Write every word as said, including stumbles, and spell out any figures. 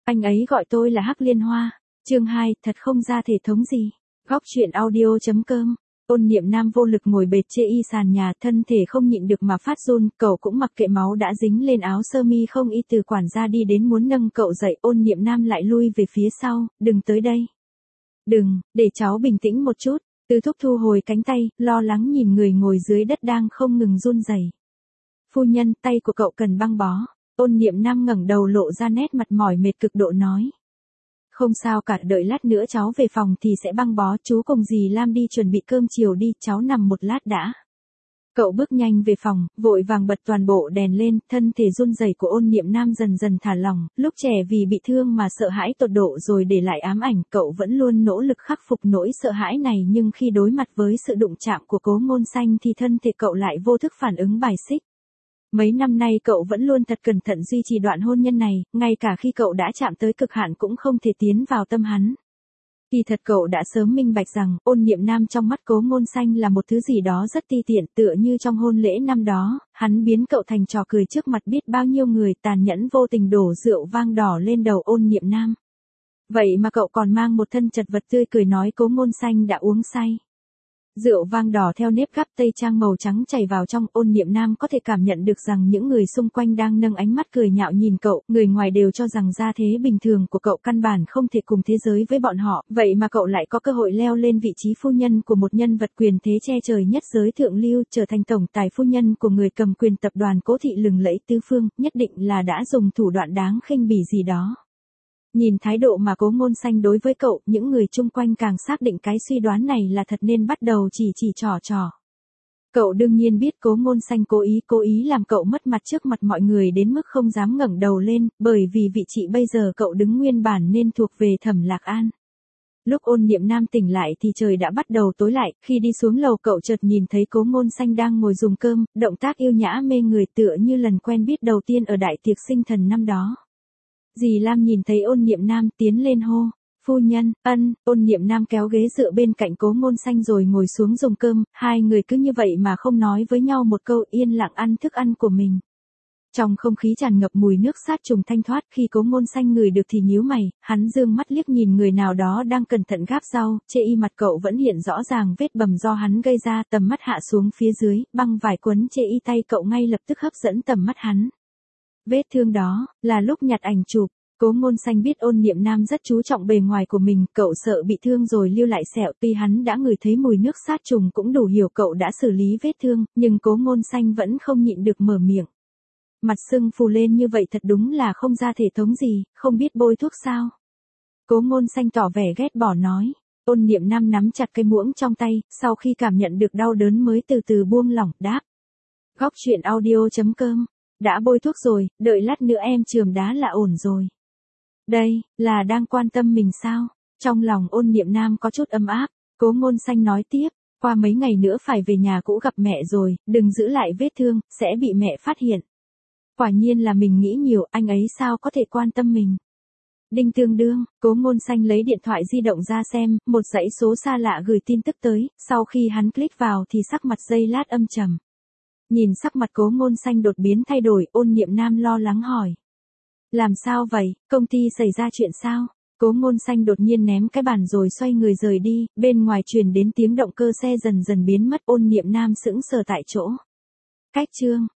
Anh ấy gọi tôi là Hắc Liên Hoa. Chương hai, thật không ra thể thống gì. Góc truyện audio chấm com. Ôn Niệm Nam vô lực ngồi bệt chê y sàn nhà, thân thể không nhịn được mà phát run, cậu cũng mặc kệ máu đã dính lên áo sơ mi không y từ quản gia đi đến muốn nâng cậu dậy, Ôn Niệm Nam lại lui về phía sau, đừng tới đây. Đừng, để cháu bình tĩnh một chút. Tư Thúc thu hồi cánh tay, lo lắng nhìn người ngồi dưới đất đang không ngừng run rẩy. Phu nhân, tay của cậu cần băng bó. Ôn Niệm Nam ngẩng đầu lộ ra nét mặt mỏi mệt cực độ nói. Không sao cả, đợi lát nữa cháu về phòng thì sẽ băng bó, chú cùng dì Lam đi chuẩn bị cơm chiều đi, cháu nằm một lát đã. Cậu bước nhanh về phòng, vội vàng bật toàn bộ đèn lên, thân thể run rẩy của Ôn Niệm Nam dần dần thả lỏng, lúc trẻ vì bị thương mà sợ hãi tột độ rồi để lại ám ảnh, cậu vẫn luôn nỗ lực khắc phục nỗi sợ hãi này nhưng khi đối mặt với sự đụng chạm của Cố Ngôn Xanh thì thân thể cậu lại vô thức phản ứng bài xích. Mấy năm nay cậu vẫn luôn thật cẩn thận duy trì đoạn hôn nhân này, ngay cả khi cậu đã chạm tới cực hạn cũng không thể tiến vào tâm hắn. Kỳ thật cậu đã sớm minh bạch rằng, Ôn Niệm Nam trong mắt Cố Ngôn Xanh là một thứ gì đó rất ti tiện, tựa như trong hôn lễ năm đó, hắn biến cậu thành trò cười trước mặt biết bao nhiêu người, tàn nhẫn vô tình đổ rượu vang đỏ lên đầu Ôn Niệm Nam. Vậy mà cậu còn mang một thân chật vật tươi cười nói Cố Ngôn Xanh đã uống say. Rượu vang đỏ theo nếp gắp tây trang màu trắng chảy vào trong, Ôn Niệm Nam có thể cảm nhận được rằng những người xung quanh đang nâng ánh mắt cười nhạo nhìn cậu, người ngoài đều cho rằng gia thế bình thường của cậu căn bản không thể cùng thế giới với bọn họ, vậy mà cậu lại có cơ hội leo lên vị trí phu nhân của một nhân vật quyền thế che trời nhất giới thượng lưu, trở thành tổng tài phu nhân của người cầm quyền tập đoàn Cố thị lừng lẫy tứ phương, nhất định là đã dùng thủ đoạn đáng khinh bỉ gì đó. Nhìn thái độ mà Cố Ngôn Xanh đối với cậu, những người chung quanh càng xác định cái suy đoán này là thật nên bắt đầu chỉ chỉ trò trò. Cậu đương nhiên biết Cố Ngôn Xanh cố ý cố ý làm cậu mất mặt trước mặt mọi người đến mức không dám ngẩng đầu lên, bởi vì vị trí bây giờ cậu đứng nguyên bản nên thuộc về Thẩm Lạc An. Lúc Ôn Niệm Nam tỉnh lại thì trời đã bắt đầu tối lại, khi đi xuống lầu cậu chợt nhìn thấy Cố Ngôn Xanh đang ngồi dùng cơm, động tác yêu nhã mê người tựa như lần quen biết đầu tiên ở đại tiệc sinh thần năm đó. Dì Lam nhìn thấy Ôn Niệm Nam tiến lên hô, phu nhân, ân, Ôn Niệm Nam kéo ghế dựa bên cạnh Cố Ngôn Xanh rồi ngồi xuống dùng cơm, hai người cứ như vậy mà không nói với nhau một câu, yên lặng ăn thức ăn của mình. Trong không khí tràn ngập mùi nước sát trùng thanh thoát, khi Cố Ngôn Xanh ngửi được thì nhíu mày, hắn dương mắt liếc nhìn người nào đó đang cẩn thận gắp rau, chê y mặt cậu vẫn hiện rõ ràng vết bầm do hắn gây ra, tầm mắt hạ xuống phía dưới, băng vải quấn chê y tay cậu ngay lập tức hấp dẫn tầm mắt hắn. Vết thương đó, là lúc nhặt ảnh chụp. Cố Ngôn Xanh biết Ôn Niệm Nam rất chú trọng bề ngoài của mình, cậu sợ bị thương rồi lưu lại sẹo, tuy hắn đã ngửi thấy mùi nước sát trùng cũng đủ hiểu cậu đã xử lý vết thương, nhưng Cố Ngôn Xanh vẫn không nhịn được mở miệng. Mặt sưng phù lên như vậy thật đúng là không ra thể thống gì, không biết bôi thuốc sao? Cố Ngôn Xanh tỏ vẻ ghét bỏ nói. Ôn Niệm Nam nắm chặt cây muỗng trong tay, sau khi cảm nhận được đau đớn mới từ từ buông lỏng, đáp. Góc truyện audio chấm com. Đã bôi thuốc rồi, đợi lát nữa em chườm đá là ổn rồi. Đây, là đang quan tâm mình sao? Trong lòng Ôn Niệm Nam có chút ấm áp, Cố Ngôn Xanh nói tiếp, qua mấy ngày nữa phải về nhà cũ gặp mẹ rồi, đừng giữ lại vết thương, sẽ bị mẹ phát hiện. Quả nhiên là mình nghĩ nhiều, anh ấy sao có thể quan tâm mình. Đinh tương đương, Cố Ngôn Xanh lấy điện thoại di động ra xem, một dãy số xa lạ gửi tin tức tới, sau khi hắn click vào thì sắc mặt giây lát âm trầm. Nhìn sắc mặt Cố Ngôn Xanh đột biến thay đổi, Ôn Niệm Nam lo lắng hỏi. Làm sao vậy, công ty xảy ra chuyện sao? Cố Ngôn Xanh đột nhiên ném cái bàn rồi xoay người rời đi, bên ngoài truyền đến tiếng động cơ xe dần dần biến mất, Ôn Niệm Nam sững sờ tại chỗ. Cách chương.